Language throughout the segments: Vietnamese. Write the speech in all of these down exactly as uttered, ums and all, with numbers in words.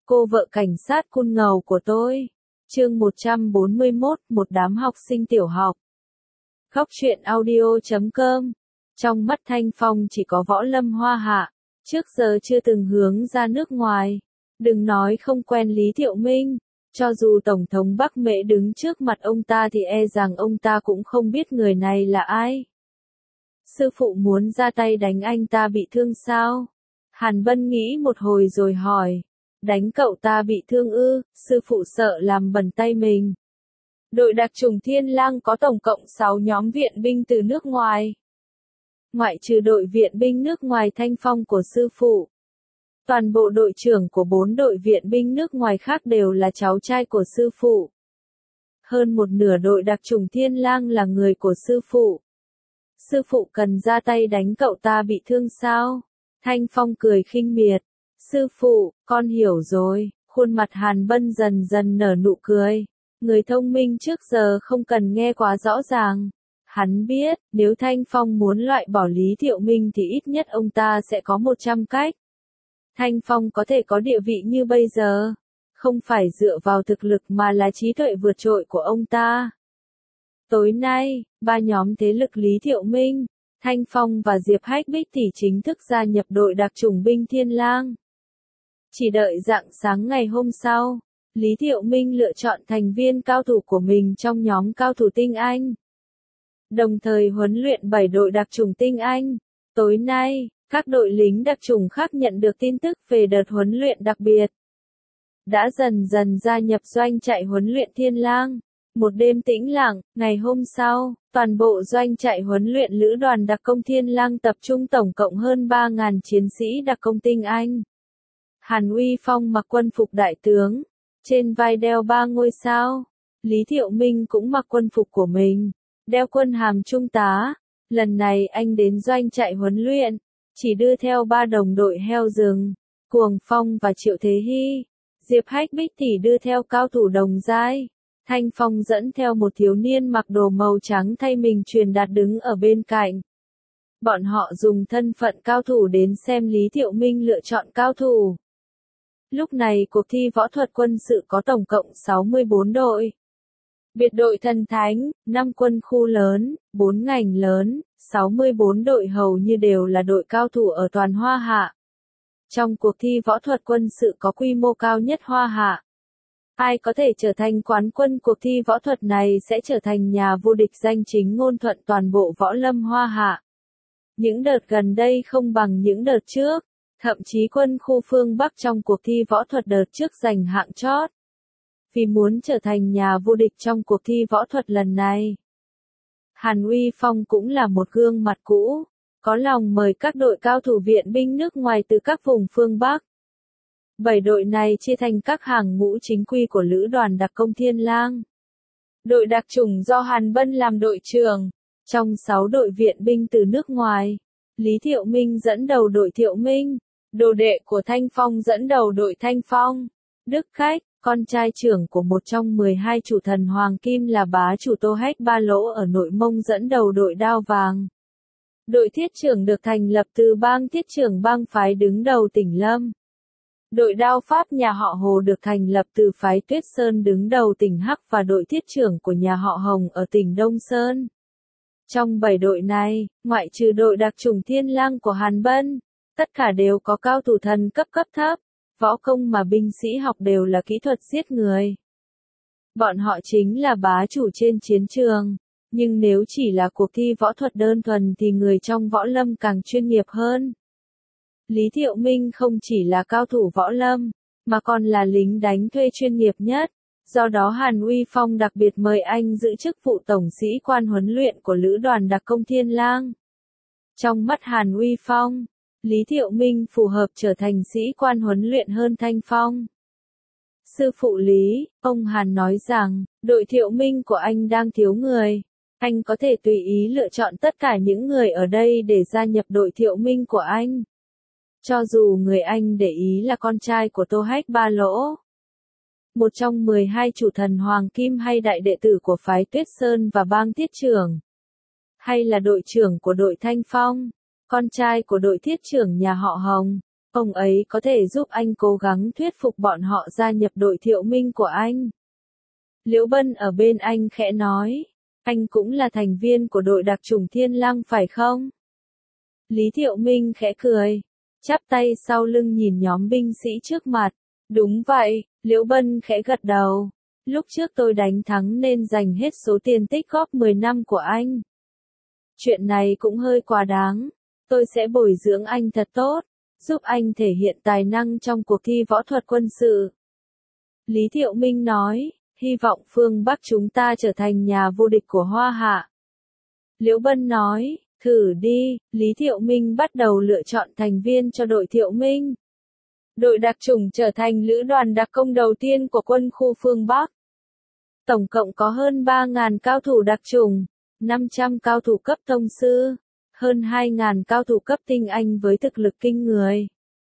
Cô vợ cảnh sát cun ngầu của tôi. Chương một trăm bốn mươi mốt, một đám học sinh tiểu học. Khóc chuyện audio chấm com. Trong mắt Thanh Phong chỉ có Võ Lâm Hoa Hạ, trước giờ chưa từng hướng ra nước ngoài. Đừng nói không quen Lý Thiệu Minh, cho dù Tổng thống Bắc Mễ đứng trước mặt ông ta thì e rằng ông ta cũng không biết người này là ai. Sư phụ muốn ra tay đánh anh ta bị thương sao? Hàn Bân nghĩ một hồi rồi hỏi. Đánh cậu ta bị thương ư? Sư phụ sợ làm bẩn tay mình. Đội đặc chủng Thiên Lang có tổng cộng sáu nhóm viện binh từ nước ngoài. Ngoại trừ đội viện binh nước ngoài Thanh Phong của sư phụ. Toàn bộ đội trưởng của bốn đội viện binh nước ngoài khác đều là cháu trai của sư phụ. Hơn một nửa đội đặc chủng Thiên Lang là người của sư phụ. Sư phụ cần ra tay đánh cậu ta bị thương sao? Thanh Phong cười khinh miệt. Sư phụ, con hiểu rồi. Khuôn mặt Hàn Bân dần dần nở nụ cười. Người thông minh trước giờ không cần nghe quá rõ ràng. Hắn biết, nếu Thanh Phong muốn loại bỏ Lý Thiệu Minh thì ít nhất ông ta sẽ có một trăm cách. Thanh Phong có thể có địa vị như bây giờ, không phải dựa vào thực lực mà là trí tuệ vượt trội của ông ta. Tối nay, ba nhóm thế lực Lý Thiệu Minh, Thanh Phong và Diệp Hách Bích thì chính thức gia nhập đội đặc chủng binh Thiên Lang. Chỉ đợi rạng sáng ngày hôm sau, Lý Thiệu Minh lựa chọn thành viên cao thủ của mình trong nhóm cao thủ tinh Anh. Đồng thời huấn luyện bảy đội đặc chủng tinh Anh. Tối nay, các đội lính đặc chủng khác nhận được tin tức về đợt huấn luyện đặc biệt. Đã dần dần gia nhập doanh trại huấn luyện Thiên Lang. Một đêm tĩnh lặng, ngày hôm sau, toàn bộ doanh trại huấn luyện lữ đoàn đặc công Thiên Lang tập trung tổng cộng hơn ba nghìn chiến sĩ đặc công tinh Anh. Hàn Uy Phong mặc quân phục đại tướng, trên vai đeo ba ngôi sao. Lý Thiệu Minh cũng mặc quân phục của mình, đeo quân hàm trung tá. Lần này anh đến doanh trại huấn luyện, chỉ đưa theo ba đồng đội heo rừng, Cuồng Phong và Triệu Thế Hy. Diệp Hách Bích thì đưa theo cao thủ đồng giai. Thanh Phong dẫn theo một thiếu niên mặc đồ màu trắng thay mình truyền đạt đứng ở bên cạnh. Bọn họ dùng thân phận cao thủ đến xem Lý Thiệu Minh lựa chọn cao thủ. Lúc này cuộc thi võ thuật quân sự có tổng cộng sáu mươi bốn đội. Biệt đội thần thánh, năm quân khu lớn, bốn ngành lớn, sáu mươi bốn đội hầu như đều là đội cao thủ ở toàn Hoa Hạ. Trong cuộc thi võ thuật quân sự có quy mô cao nhất Hoa Hạ. Ai có thể trở thành quán quân cuộc thi võ thuật này sẽ trở thành nhà vô địch danh chính ngôn thuận toàn bộ võ lâm Hoa Hạ. Những đợt gần đây không bằng những đợt trước, thậm chí quân khu phương Bắc trong cuộc thi võ thuật đợt trước giành hạng chót. Vì muốn trở thành nhà vô địch trong cuộc thi võ thuật lần này. Hàn Uy Phong cũng là một gương mặt cũ, có lòng mời các đội cao thủ viện binh nước ngoài từ các vùng phương Bắc. Bảy đội này chia thành các hàng ngũ chính quy của lữ đoàn đặc công Thiên Lang. Đội đặc chủng do Hàn Bân làm đội trưởng. Trong sáu đội viện binh từ nước ngoài, Lý Thiệu Minh dẫn đầu đội Thiệu Minh, đồ đệ của Thanh Phong dẫn đầu đội Thanh Phong. Đức Khách, con trai trưởng của một trong mười hai chủ thần Hoàng Kim là bá chủ Tô Hách Ba Lỗ ở Nội Mông dẫn đầu đội Đao Vàng. Đội thiết trưởng được thành lập từ bang thiết trưởng bang phái đứng đầu tỉnh Lâm. Đội đao Pháp nhà họ Hồ được thành lập từ phái Tuyết Sơn đứng đầu tỉnh Hắc và đội thiết trưởng của nhà họ Hồng ở tỉnh Đông Sơn. Trong bảy đội này, ngoại trừ đội đặc chủng Thiên Lang của Hàn Bân, tất cả đều có cao thủ thần cấp cấp thấp, võ công mà binh sĩ học đều là kỹ thuật giết người. Bọn họ chính là bá chủ trên chiến trường, nhưng nếu chỉ là cuộc thi võ thuật đơn thuần thì người trong võ lâm càng chuyên nghiệp hơn. Lý Thiệu Minh không chỉ là cao thủ võ lâm, mà còn là lính đánh thuê chuyên nghiệp nhất, do đó Hàn Uy Phong đặc biệt mời anh giữ chức vụ tổng sĩ quan huấn luyện của lữ đoàn đặc công Thiên Lang. Trong mắt Hàn Uy Phong, Lý Thiệu Minh phù hợp trở thành sĩ quan huấn luyện hơn Thanh Phong. Sư phụ Lý, ông Hàn nói rằng, đội Thiệu Minh của anh đang thiếu người. Anh có thể tùy ý lựa chọn tất cả những người ở đây để gia nhập đội Thiệu Minh của anh. Cho dù người anh để ý là con trai của Tô Hách Ba Lỗ, một trong mười hai chủ thần Hoàng Kim hay đại đệ tử của phái Tuyết Sơn và bang thiết trưởng, hay là đội trưởng của đội Thanh Phong, con trai của đội thiết trưởng nhà họ Hồng, Ông ấy có thể giúp anh cố gắng thuyết phục bọn họ gia nhập đội Thiệu Minh của anh. Liễu Bân ở bên anh khẽ nói, anh cũng là thành viên của đội đặc chủng Thiên Lăng phải không? Lý Thiệu Minh khẽ cười, chắp tay sau lưng nhìn nhóm binh sĩ trước mặt. Đúng vậy, Liễu Bân khẽ gật đầu. Lúc trước tôi đánh thắng nên dành hết số tiền tích góp mười năm của anh. Chuyện này cũng hơi quá đáng. Tôi sẽ bồi dưỡng anh thật tốt, giúp anh thể hiện tài năng trong cuộc thi võ thuật quân sự. Lý Thiệu Minh nói, hy vọng phương Bắc chúng ta trở thành nhà vô địch của Hoa Hạ. Liễu Bân nói, thử đi. Lý Thiệu Minh bắt đầu lựa chọn thành viên cho đội Thiệu Minh. Đội đặc chủng trở thành lữ đoàn đặc công đầu tiên của quân khu phương Bắc. Tổng cộng có hơn ba nghìn cao thủ đặc chủng, năm trăm cao thủ cấp tông sư, hơn hai nghìn cao thủ cấp tinh anh với thực lực kinh người.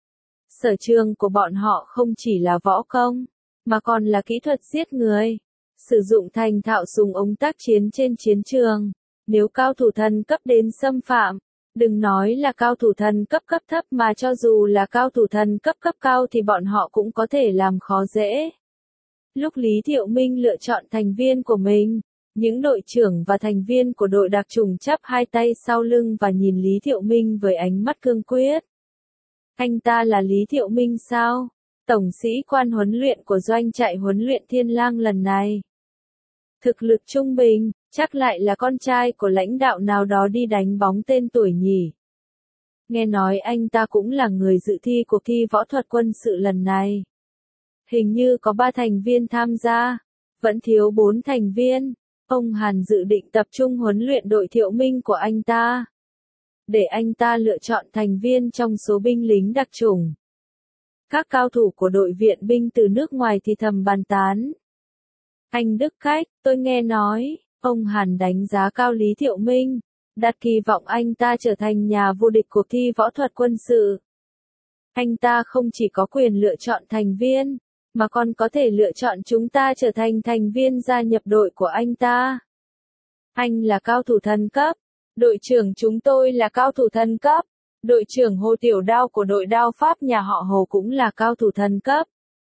Sở trường của bọn họ không chỉ là võ công, mà còn là kỹ thuật giết người, sử dụng thành thạo súng ống tác chiến trên chiến trường. Nếu cao thủ thần cấp đến xâm phạm, đừng nói là cao thủ thần cấp cấp thấp mà cho dù là cao thủ thần cấp cấp cao thì bọn họ cũng có thể làm khó dễ. Lúc Lý Thiệu Minh lựa chọn thành viên của mình, những đội trưởng và thành viên của đội đặc chủng chắp hai tay sau lưng và nhìn Lý Thiệu Minh với ánh mắt cương quyết. Anh ta là Lý Thiệu Minh sao? Tổng sĩ quan huấn luyện của doanh trại huấn luyện Thiên Lang lần này. Thực lực trung bình, chắc lại là con trai của lãnh đạo nào đó đi đánh bóng tên tuổi nhỉ. Nghe nói anh ta cũng là người dự thi cuộc thi võ thuật quân sự lần này. Hình như có ba thành viên tham gia, vẫn thiếu bốn thành viên. Ông Hàn dự định tập trung huấn luyện đội Thiệu Minh của anh ta, để anh ta lựa chọn thành viên trong số binh lính đặc chủng. Các cao thủ của đội viện binh từ nước ngoài thì thầm bàn tán. Anh Đức Khách, tôi nghe nói, ông Hàn đánh giá cao Lý Thiệu Minh, đặt kỳ vọng anh ta trở thành nhà vô địch cuộc thi võ thuật quân sự. Anh ta không chỉ có quyền lựa chọn thành viên, mà còn có thể lựa chọn chúng ta trở thành thành viên gia nhập đội của anh ta. Anh là cao thủ thần cấp, đội trưởng chúng tôi là cao thủ thần cấp, đội trưởng Hồ Tiểu Đao của đội đao Pháp nhà họ Hồ cũng là cao thủ thần cấp.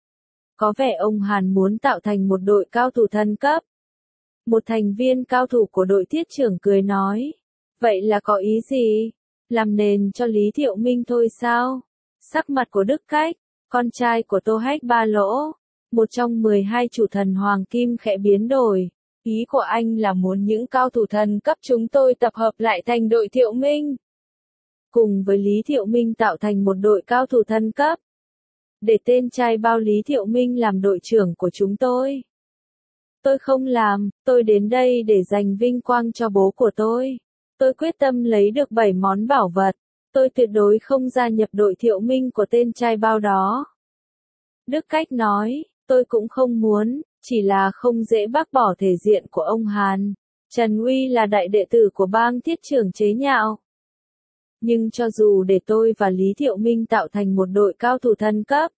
Có vẻ ông Hàn muốn tạo thành một đội cao thủ thần cấp. Một thành viên cao thủ của đội thiết trưởng cười nói, vậy là có ý gì? Làm nền cho Lý Thiệu Minh thôi sao? Sắc mặt của Đức Khách, con trai của Tô Hách Ba Lỗ, một trong mười hai chủ thần Hoàng Kim khẽ biến đổi. Ý của anh là muốn những cao thủ thần cấp chúng tôi tập hợp lại thành đội Thiệu Minh. Cùng với Lý Thiệu Minh tạo thành một đội cao thủ thần cấp. Để tên trai bao Lý Thiệu Minh làm đội trưởng của chúng tôi. Tôi không làm, tôi đến đây để giành vinh quang cho bố của tôi. Tôi quyết tâm lấy được bảy món bảo vật. Tôi tuyệt đối không gia nhập đội Thiệu Minh của tên trai bao đó. Đức Cách nói, tôi cũng không muốn, chỉ là không dễ bác bỏ thể diện của ông Hàn. Trần Uy là đại đệ tử của bang thiết trưởng chế nhạo. Nhưng cho dù để tôi và Lý Thiệu Minh tạo thành một đội cao thủ thần cấp,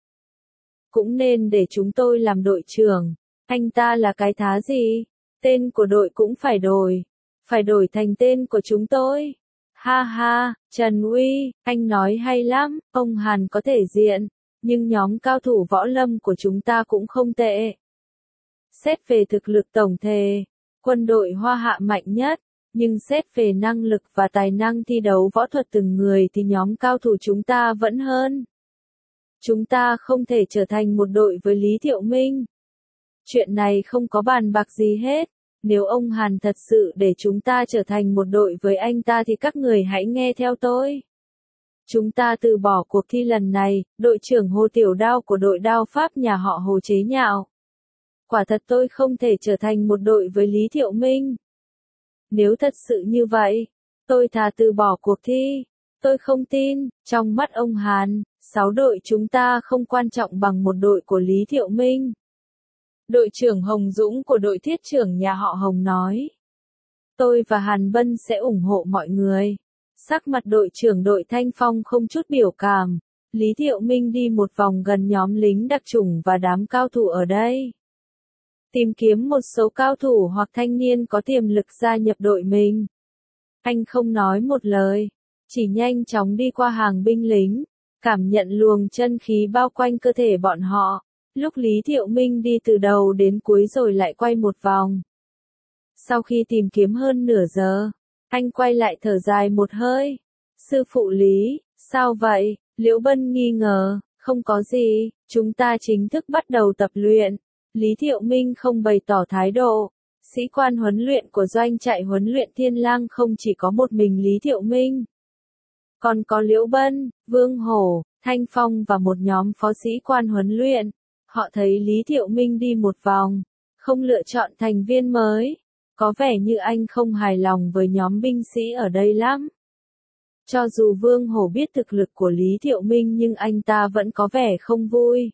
cũng nên để chúng tôi làm đội trưởng. Anh ta là cái thá gì? Tên của đội cũng phải đổi. Phải đổi thành tên của chúng tôi. Ha ha, Trần Uy, anh nói hay lắm, ông Hàn có thể diện, nhưng nhóm cao thủ võ lâm của chúng ta cũng không tệ. Xét về thực lực tổng thể, quân đội Hoa Hạ mạnh nhất, nhưng xét về năng lực và tài năng thi đấu võ thuật từng người thì nhóm cao thủ chúng ta vẫn hơn. Chúng ta không thể trở thành một đội với Lý Thiệu Minh. Chuyện này không có bàn bạc gì hết. Nếu ông Hàn thật sự để chúng ta trở thành một đội với anh ta thì các người hãy nghe theo tôi. Chúng ta từ bỏ cuộc thi lần này, đội trưởng Hồ Tiểu Đao của đội đao Pháp nhà họ Hồ chế nhạo. Quả thật tôi không thể trở thành một đội với Lý Thiệu Minh. Nếu thật sự như vậy, tôi thà từ bỏ cuộc thi. Tôi không tin, trong mắt ông Hàn, sáu đội chúng ta không quan trọng bằng một đội của Lý Thiệu Minh. Đội trưởng Hồng Dũng của đội thiết trưởng nhà họ Hồng nói. Tôi và Hàn Bân sẽ ủng hộ mọi người. Sắc mặt đội trưởng đội Thanh Phong không chút biểu cảm. Lý Thiệu Minh đi một vòng gần nhóm lính đặc chủng và đám cao thủ ở đây. Tìm kiếm một số cao thủ hoặc thanh niên có tiềm lực gia nhập đội mình. Anh không nói một lời, chỉ nhanh chóng đi qua hàng binh lính, cảm nhận luồng chân khí bao quanh cơ thể bọn họ. Lúc Lý Thiệu Minh đi từ đầu đến cuối rồi lại quay một vòng. Sau khi tìm kiếm hơn nửa giờ, anh quay lại thở dài một hơi. Sư phụ Lý, sao vậy? Liễu Bân nghi ngờ, không có gì, chúng ta chính thức bắt đầu tập luyện. Lý Thiệu Minh không bày tỏ thái độ. Sĩ quan huấn luyện của doanh trại huấn luyện Thiên Lang không chỉ có một mình Lý Thiệu Minh. Còn có Liễu Bân, Vương Hổ, Thanh Phong và một nhóm phó sĩ quan huấn luyện. Họ thấy Lý Thiệu Minh đi một vòng, không lựa chọn thành viên mới. Có vẻ như anh không hài lòng với nhóm binh sĩ ở đây lắm. Cho dù Vương Hổ biết thực lực của Lý Thiệu Minh nhưng anh ta vẫn có vẻ không vui.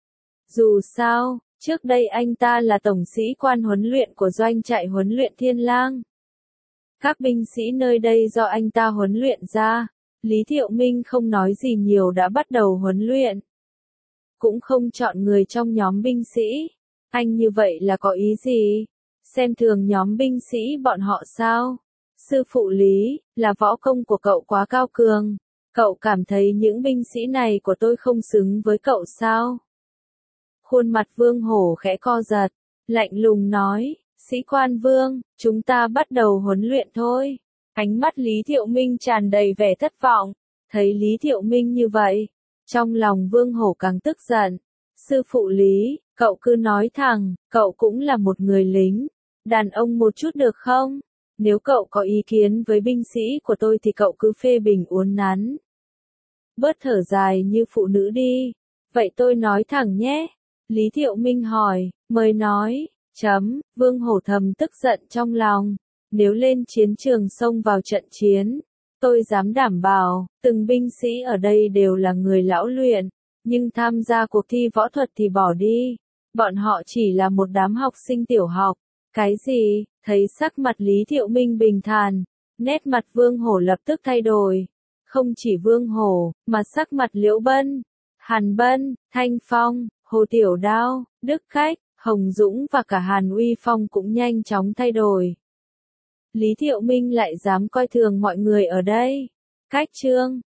Dù sao, trước đây anh ta là tổng sĩ quan huấn luyện của doanh trại huấn luyện Thiên Lang. Các binh sĩ nơi đây do anh ta huấn luyện ra. Lý Thiệu Minh không nói gì nhiều đã bắt đầu huấn luyện. Cũng không chọn người trong nhóm binh sĩ. Anh như vậy là có ý gì? Xem thường nhóm binh sĩ bọn họ sao? Sư phụ Lý, là võ công của cậu quá cao cường. Cậu cảm thấy những binh sĩ này của tôi không xứng với cậu sao? Khuôn mặt Vương Hổ khẽ co giật, lạnh lùng nói, sĩ quan Vương, chúng ta bắt đầu huấn luyện thôi. Ánh mắt Lý Thiệu Minh tràn đầy vẻ thất vọng, thấy Lý Thiệu Minh như vậy, trong lòng Vương Hổ càng tức giận. Sư phụ Lý, cậu cứ nói thẳng, cậu cũng là một người lính, đàn ông một chút được không? Nếu cậu có ý kiến với binh sĩ của tôi thì cậu cứ phê bình uốn nắn. Bớt thở dài như phụ nữ đi. Vậy tôi nói thẳng nhé. Lý Thiệu Minh hỏi, mời nói, chấm, Vương Hổ thầm tức giận trong lòng. Nếu lên chiến trường xông vào trận chiến, tôi dám đảm bảo, từng binh sĩ ở đây đều là người lão luyện, nhưng tham gia cuộc thi võ thuật thì bỏ đi. Bọn họ chỉ là một đám học sinh tiểu học. Cái gì? Thấy sắc mặt Lý Thiệu Minh bình thản, nét mặt Vương Hổ lập tức thay đổi. Không chỉ Vương Hổ, mà sắc mặt Liễu Bân, Hàn Bân, Thanh Phong, Hồ Tiểu Đao, Đức Khách, Hồng Dũng và cả Hàn Uy Phong cũng nhanh chóng thay đổi. Lý Thiệu Minh lại dám coi thường mọi người ở đây. Cách chương